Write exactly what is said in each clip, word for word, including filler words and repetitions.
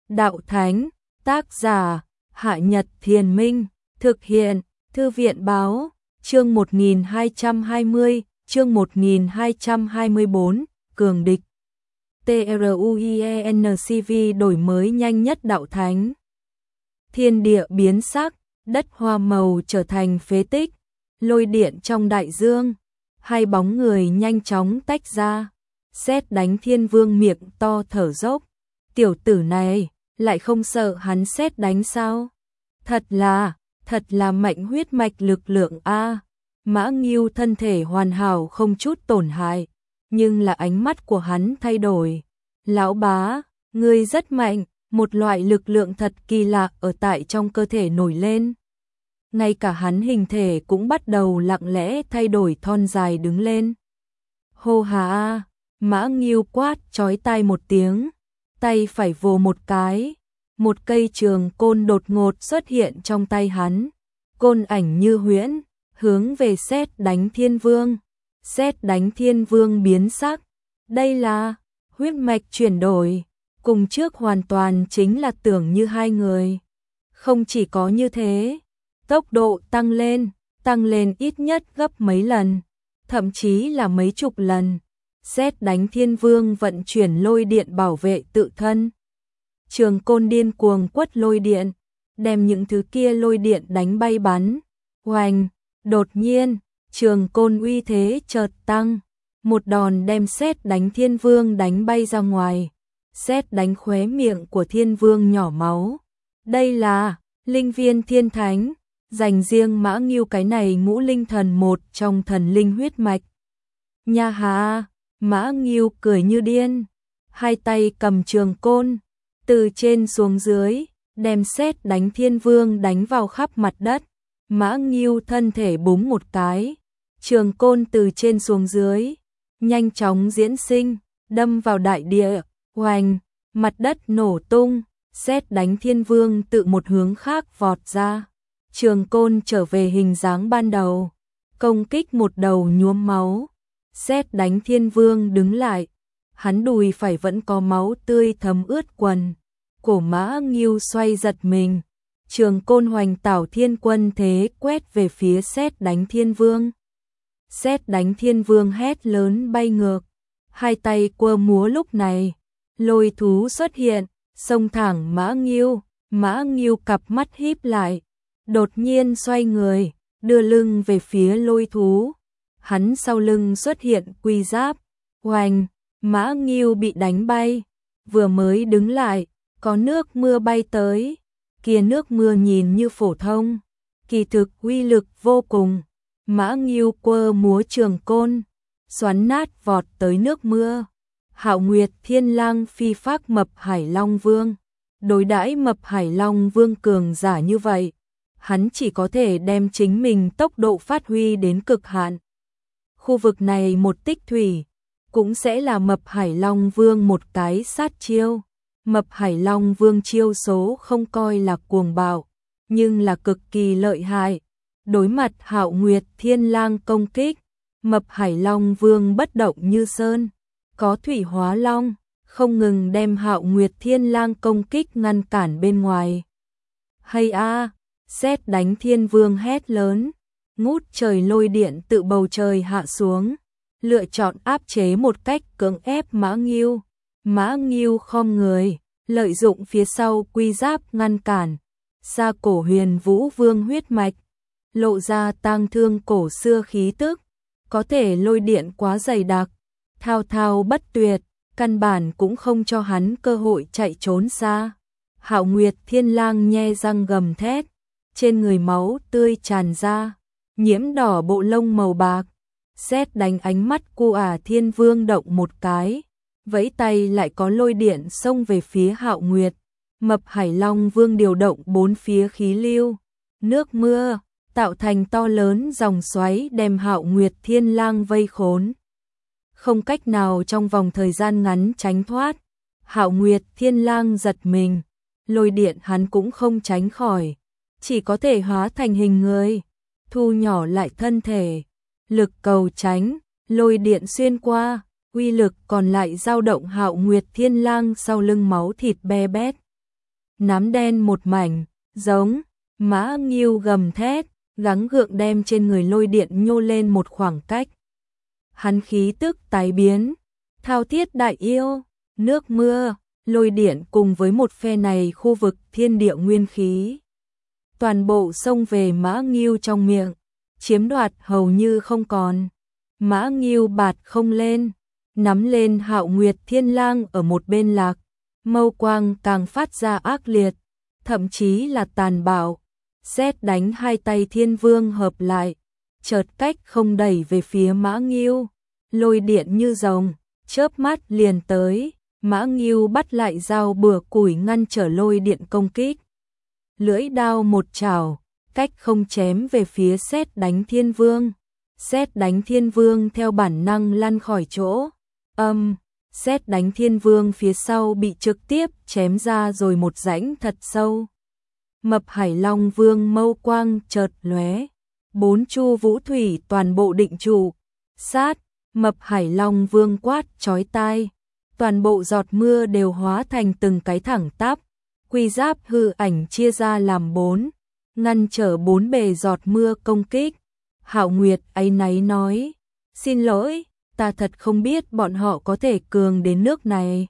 đạo thánh, tác giả, Hạ Nhật Thiền Minh, thực hiện, Thư viện báo, chương một nghìn hai trăm hai mươi, chương một nghìn hai trăm hai mươi bốn, cường địch. TRUIENCV đổi mới nhanh nhất đạo thánh. Thiên địa biến sắc, đất hoa màu trở thành phế tích, lôi điện trong đại dương, hai bóng người nhanh chóng tách ra. Sét đánh Thiên Vương miệng to thở dốc, tiểu tử này lại không sợ hắn sét đánh sao? Thật là, thật là mạnh huyết mạch lực lượng a. Mã Ngưu thân thể hoàn hảo không chút tổn hại, nhưng là ánh mắt của hắn thay đổi. Lão bá, ngươi rất mạnh, một loại lực lượng thật kỳ lạ ở tại trong cơ thể nổi lên. Ngay cả hắn hình thể cũng bắt đầu lặng lẽ thay đổi thon dài đứng lên. Hô hà, Mã Ngưu quát chói tai một tiếng, tay phải vồ một cái, một cây trường côn đột ngột xuất hiện trong tay hắn, côn ảnh như huyễn, hướng về sét đánh Thiên Vương. Sét đánh Thiên Vương biến sắc, đây là huyết mạch chuyển đổi, cùng trước hoàn toàn chính là tưởng như hai người. Không chỉ có như thế, tốc độ tăng lên, tăng lên ít nhất gấp mấy lần, thậm chí là mấy chục lần. Sét đánh Thiên Vương vận chuyển lôi điện bảo vệ tự thân. Trường côn điên cuồng quất lôi điện, đem những thứ kia lôi điện đánh bay bắn. Oanh, đột nhiên, trường côn uy thế chợt tăng, một đòn đem sét đánh Thiên Vương đánh bay ra ngoài. Sét đánh khóe miệng của Thiên Vương nhỏ máu. Đây là linh viên thiên thánh, dành riêng Mã Ngưu cái này ngũ linh thần một trong thần linh huyết mạch. Nha hà, Mã Ngưu cười như điên, hai tay cầm trường côn, từ trên xuống dưới, đem sét đánh Thiên Vương đánh vào khắp mặt đất. Mã Ngưu thân thể búng một cái, trường côn từ trên xuống dưới, nhanh chóng diễn sinh, đâm vào đại địa, oanh, mặt đất nổ tung, sét đánh Thiên Vương tự một hướng khác vọt ra. Trường côn trở về hình dáng ban đầu, công kích một đầu nhuốm máu. Sét đánh Thiên Vương đứng lại, hắn đùi phải vẫn có máu tươi thấm ướt quần. Cổ Mã Ngưu xoay giật mình, trường côn hoành tảo thiên quân thế quét về phía sét đánh Thiên Vương. Sét đánh Thiên Vương hét lớn bay ngược, hai tay quơ múa. Lúc này, lôi thú xuất hiện, xông thẳng Mã Ngưu. Mã Ngưu cặp mắt híp lại, đột nhiên xoay người, đưa lưng về phía lôi thú. Hắn sau lưng xuất hiện quy giáp, oanh, Mã Ngưu bị đánh bay, vừa mới đứng lại, có nước mưa bay tới, kia nước mưa nhìn như phổ thông, kỳ thực uy lực vô cùng. Mã Ngưu quơ múa trường côn, xoắn nát vọt tới nước mưa. Hạo Nguyệt Thiên Lang phi phác Mập Hải Long Vương, đối đãi Mập Hải Long Vương cường giả như vậy, hắn chỉ có thể đem chính mình tốc độ phát huy đến cực hạn. Khu vực này một tích thủy, cũng sẽ là Mập Hải Long Vương một cái sát chiêu. Mập Hải Long Vương chiêu số không coi là cuồng bạo, nhưng là cực kỳ lợi hại. Đối mặt Hạo Nguyệt Thiên Lang công kích, Mập Hải Long Vương bất động như sơn, có thủy hóa long, không ngừng đem Hạo Nguyệt Thiên Lang công kích ngăn cản bên ngoài. Hay a, sét đánh Thiên Vương hét lớn, ngút trời lôi điện tự bầu trời hạ xuống, lựa chọn áp chế một cách cưỡng ép Mã Ngưu. Mã Ngưu khom người, lợi dụng phía sau quy giáp ngăn cản. Sa cổ Huyền Vũ Vương huyết mạch, lộ ra tang thương cổ xưa khí tức, có thể lôi điện quá dày đặc, thao thao bất tuyệt, căn bản cũng không cho hắn cơ hội chạy trốn xa. Hạo Nguyệt Thiên Lang nhe răng gầm thét, trên người máu tươi tràn ra, nhiễm đỏ bộ lông màu bạc. Sét đánh ánh mắt cu ả Thiên Vương động một cái, vẫy tay lại có lôi điện xông về phía Hạo Nguyệt. Mập Hải Long Vương điều động bốn phía khí lưu, nước mưa, tạo thành to lớn dòng xoáy đem Hạo Nguyệt Thiên Lang vây khốn. Không cách nào trong vòng thời gian ngắn tránh thoát. Hạo Nguyệt Thiên Lang giật mình, lôi điện hắn cũng không tránh khỏi, chỉ có thể hóa thành hình người, thu nhỏ lại thân thể. Lực cầu tránh, lôi điện xuyên qua, uy lực còn lại dao động. Hạo Nguyệt Thiên Lang sau lưng máu thịt be bét. nám đen một mảnh, giống, Mã Ngưu gầm thét, gắng gượng đem trên người lôi điện nhô lên một khoảng cách. Hắn khí tức tái biến, thao thiết đại yêu, nước mưa, lôi điện cùng với một phe này khu vực thiên địa nguyên khí. Toàn bộ xông về Mã Ngưu trong miệng, chiếm đoạt hầu như không còn. Mã Ngưu bạt không lên, nắm lên Hạo Nguyệt Thiên Lang ở một bên lạc, mâu quang càng phát ra ác liệt, thậm chí là tàn bạo. Sét đánh hai tay Thiên Vương hợp lại, chợt cách không đẩy về phía Mã Ngưu, lôi điện như rồng, chớp mắt liền tới. Mã Ngưu bắt lại dao bừa củi ngăn trở lôi điện công kích. Lưỡi đao một chảo, cách không chém về phía Sét đánh Thiên Vương. Sét đánh Thiên Vương theo bản năng lăn khỏi chỗ. Âm, Sét đánh Thiên Vương phía sau bị trực tiếp chém ra rồi một rãnh thật sâu. Mập Hải Long Vương mâu quang chợt lóe, bốn chu vũ thủy toàn bộ định trụ. Sát, Mập Hải Long Vương quát chói tai, toàn bộ giọt mưa đều hóa thành từng cái thẳng tắp. Quy giáp hư ảnh chia ra làm bốn, ngăn trở bốn bề giọt mưa công kích. Hạo Nguyệt áy náy nói, xin lỗi, ta thật không biết bọn họ có thể cường đến nước này.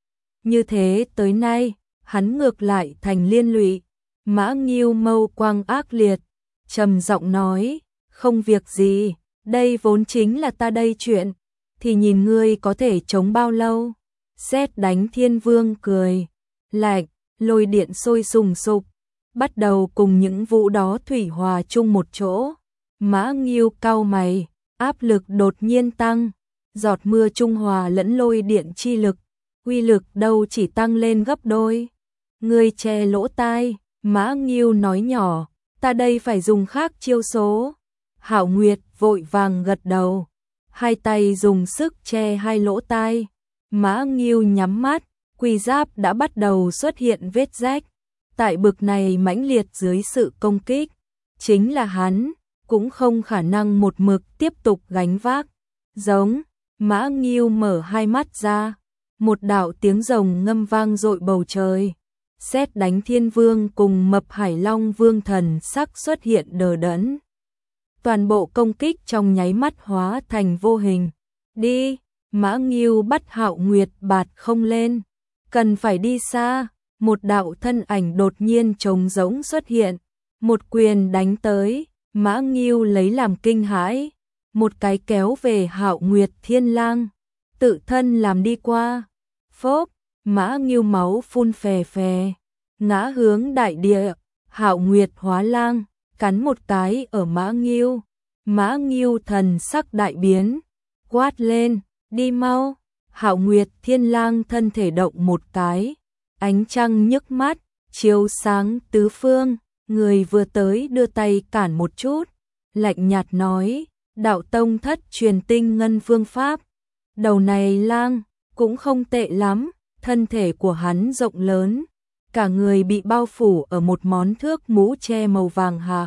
Như thế tới nay, hắn ngược lại thành liên lụy. Mã Ngưu mâu quang ác liệt, trầm giọng nói, không việc gì, đây vốn chính là ta đây chuyện, thì nhìn ngươi có thể chống bao lâu. Sét đánh Thiên Vương cười lạnh, lôi điện sôi sùng sục, bắt đầu cùng những vũ đó thủy hòa chung một chỗ. Mã Ngưu cau mày, áp lực đột nhiên tăng, giọt mưa trung hòa lẫn lôi điện chi lực, uy lực đâu chỉ tăng lên gấp đôi. Ngươi che lỗ tai, Mã Ngưu nói nhỏ, ta đây phải dùng khác chiêu số. Hạo Nguyệt vội vàng gật đầu, hai tay dùng sức che hai lỗ tai. Mã Ngưu nhắm mắt, quy giáp đã bắt đầu xuất hiện vết rách. Tại bực này mãnh liệt dưới sự công kích, chính là hắn cũng không khả năng một mực tiếp tục gánh vác. Giống, Mã Ngưu mở hai mắt ra, một đạo tiếng rồng ngâm vang dội bầu trời. Sét đánh Thiên Vương cùng Mập Hải Long Vương thần sắc xuất hiện đờ đẫn. Toàn bộ công kích trong nháy mắt hóa thành vô hình. Đi, Mã Ngưu bắt Hạo Nguyệt bạt không lên. Cần phải đi xa, một đạo thân ảnh đột nhiên trống rỗng xuất hiện. Một quyền đánh tới, Mã Ngưu lấy làm kinh hãi. Một cái kéo về Hạo Nguyệt Thiên Lang, tự thân làm đi qua. Phốp, Mã Ngưu máu phun phè phè, ngã hướng đại địa. Hạo Nguyệt hóa lang, cắn một cái ở Mã Ngưu. Mã Ngưu thần sắc đại biến, quát lên, đi mau. Hạo Nguyệt Thiên Lang thân thể động một cái, ánh trăng nhức mắt, chiếu sáng tứ phương. Người vừa tới đưa tay cản một chút, lạnh nhạt nói, đạo tông thất truyền tinh ngân phương pháp. Đầu này lang cũng không tệ lắm, thân thể của hắn rộng lớn, cả người bị bao phủ ở một món thước mũ che màu vàng hạ.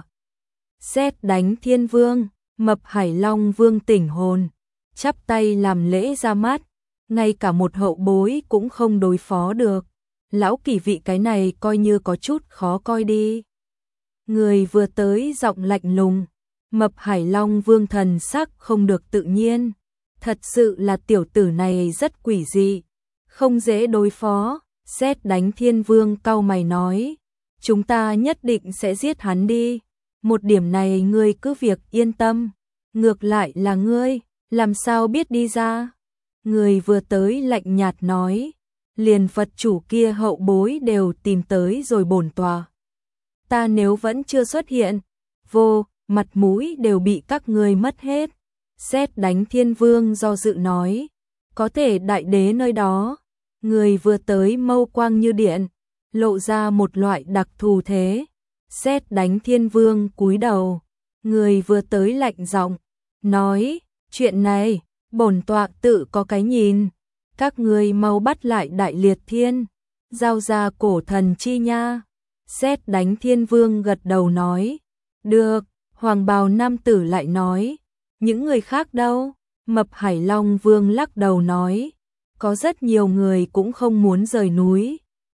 Sét đánh Thiên Vương, Mập Hải Long Vương tỉnh hồn, chắp tay làm lễ ra mắt, ngay cả một hậu bối cũng không đối phó được. Lão kỳ vị cái này coi như có chút khó coi đi. Người vừa tới giọng lạnh lùng, Mập Hải Long Vương thần sắc không được tự nhiên. Thật sự là tiểu tử này rất quỷ dị, không dễ đối phó. Sét đánh Thiên Vương cau mày nói, chúng ta nhất định sẽ giết hắn đi. Một điểm này ngươi cứ việc yên tâm, ngược lại là ngươi, làm sao biết đi ra. Người vừa tới lạnh nhạt nói, liền Phật chủ kia hậu bối đều tìm tới rồi bổn tòa. Ta nếu vẫn chưa xuất hiện, vô, mặt mũi đều bị các ngươi mất hết. Sét đánh Thiên Vương do dự nói, có thể đại đế nơi đó. Người vừa tới mâu quang như điện, lộ ra một loại đặc thù thế. Sét đánh Thiên Vương cúi đầu, người vừa tới lạnh giọng nói, chuyện này, bổn tọa tự có cái nhìn. Các ngươi mau bắt lại Đại Liệt Thiên, giao ra cổ thần chi nha. Sét đánh Thiên Vương gật đầu nói, được. Hoàng bào nam tử lại nói, những người khác đâu? Mập Hải Long Vương lắc đầu nói, có rất nhiều người cũng không muốn rời núi.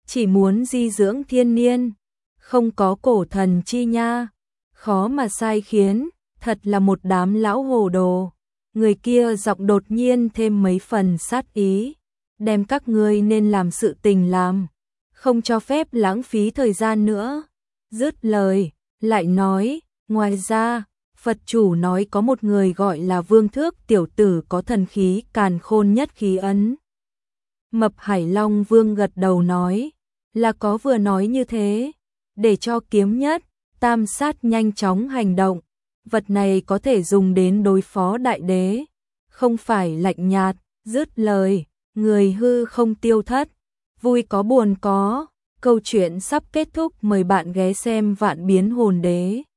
chỉ muốn di dưỡng thiên niên, không có cổ thần chi nha, khó mà sai khiến, thật là một đám lão hồ đồ. Người kia giọng đột nhiên thêm mấy phần sát ý, đem các ngươi nên làm sự tình làm, không cho phép lãng phí thời gian nữa. Dứt lời, lại nói, ngoài ra, Phật chủ nói có một người gọi là Vương Thước tiểu tử có thần khí càn khôn nhất khí ấn. Mập Hải Long Vương gật đầu nói, là có vừa nói như thế, để cho Kiếm Nhất, Tam Sát nhanh chóng hành động, vật này có thể dùng đến đối phó đại đế, không phải lạnh nhạt. Dứt lời, người hư không tiêu thất, vui có buồn có, câu chuyện sắp kết thúc, mời bạn ghé xem Vạn Biến Hồn Đế.